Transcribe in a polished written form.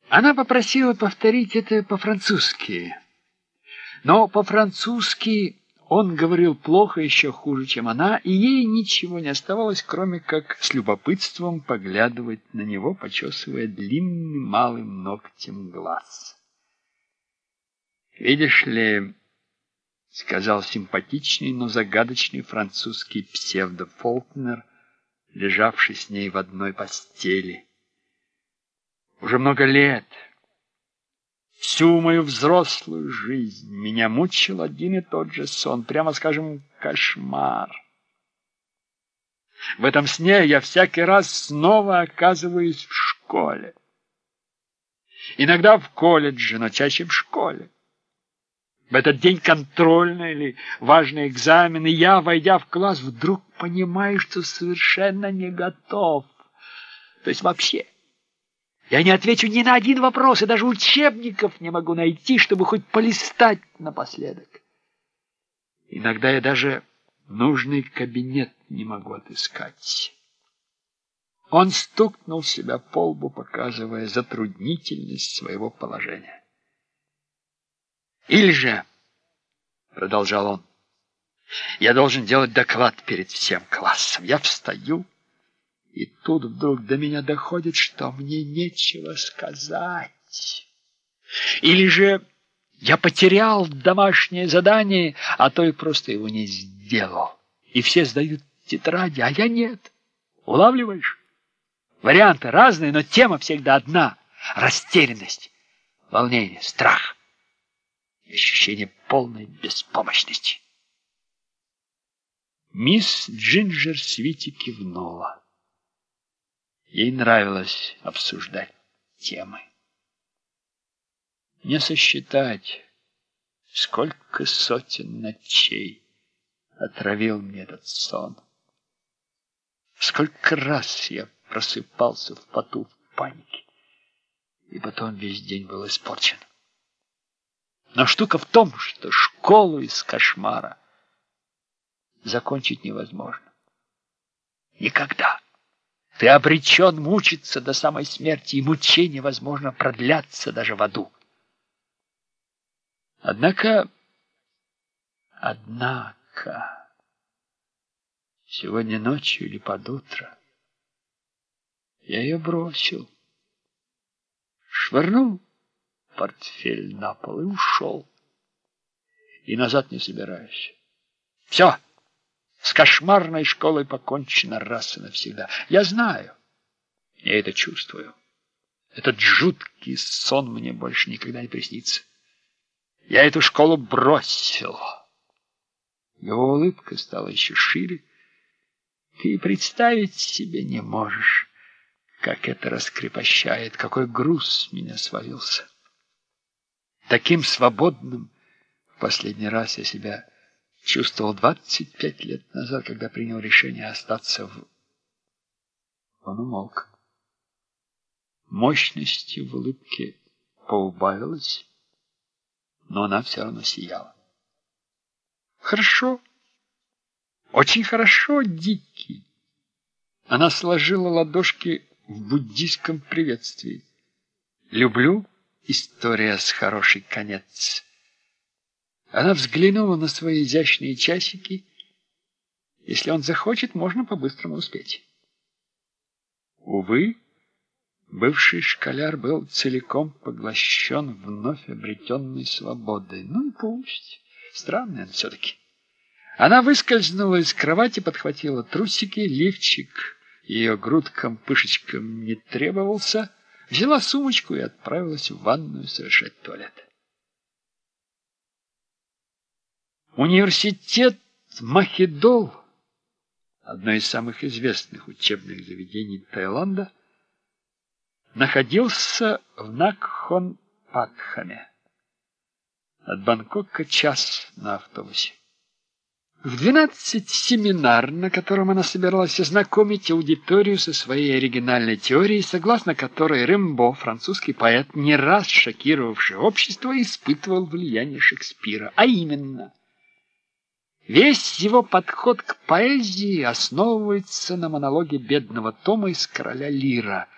Она попросила повторить это по-французски, но по-французски он говорил плохо, еще хуже, чем она, и ей ничего не оставалось, кроме как с любопытством поглядывать на него, почесывая длинным малым ногтем глаз. «Видишь ли, — сказал симпатичный, но загадочный французский псевдо-Фолкнер, лежавший с ней в одной постели, — уже много лет, всю мою взрослую жизнь меня мучил один и тот же сон, прямо скажем, кошмар. В этом сне я всякий раз снова оказываюсь в школе. Иногда в колледже, но чаще в школе. В этот день контрольный или важный экзамен, и я, войдя в класс, вдруг понимаю, что совершенно не готов. То есть вообще. Я не отвечу ни на один вопрос, и даже учебников не могу найти, чтобы хоть полистать напоследок. Иногда я даже нужный кабинет не могу отыскать. Он стукнул себя по лбу, показывая затруднительность своего положения. «Или же, — продолжал он, — я должен делать доклад перед всем классом. Я встаю, и тут вдруг до меня доходит, что мне нечего сказать. Или же я потерял домашнее задание, а то и просто его не сделал. И все сдают тетради, а я нет. Улавливаешь? Варианты разные, но тема всегда одна. Растерянность, волнение, страх. Ощущение полной беспомощности». Мисс Джинджер Свити кивнула. Ей нравилось обсуждать темы. Не сосчитать, сколько сотен ночей отравил мне этот сон. Сколько раз я просыпался в поту, в панике, и потом весь день был испорчен. Но штука в том, что школу из кошмара закончить невозможно. Никогда. Ты обречен мучиться до самой смерти, и мучение, возможно, продлятся даже в аду. Однако, сегодня ночью или под утро я ее бросил, швырнул портфель на пол и ушел. И назад не собираюсь. Все, с кошмарной школой покончено раз и навсегда. Я знаю, я это чувствую. Этот жуткий сон мне больше никогда не приснится. Я эту школу бросил. Его улыбка стала еще шире. Ты представить себе не можешь, как это раскрепощает, какой груз с меня свалился. Таким свободным в последний раз я себя чувствовал 25 лет назад, когда принял решение остаться в... Он умолк. Мощности в улыбке поубавилась, но она все равно сияла. Хорошо, очень хорошо, Дикий. Она сложила ладошки в буддийском приветствии. Люблю история с хороший конец. Она взглянула на свои изящные часики. Если он захочет, можно по-быстрому успеть. Увы, бывший школяр был целиком поглощен вновь обретенной свободой. Ну и пусть. Странный он все-таки. Она выскользнула из кровати, подхватила трусики, лифчик ее грудкам-пышечкам не требовался, взяла сумочку и отправилась в ванную совершать туалет. Университет Махидол, одно из самых известных учебных заведений Таиланда, находился в Накхон-Патхаме. От Бангкока час на автобусе. В 12 семинар, на котором она собиралась ознакомить аудиторию со своей оригинальной теорией, согласно которой Рембо, французский поэт, не раз шокировавший общество, испытывал влияние Шекспира, а именно весь его подход к поэзии основывается на монологе бедного Тома из «Короля Лира»,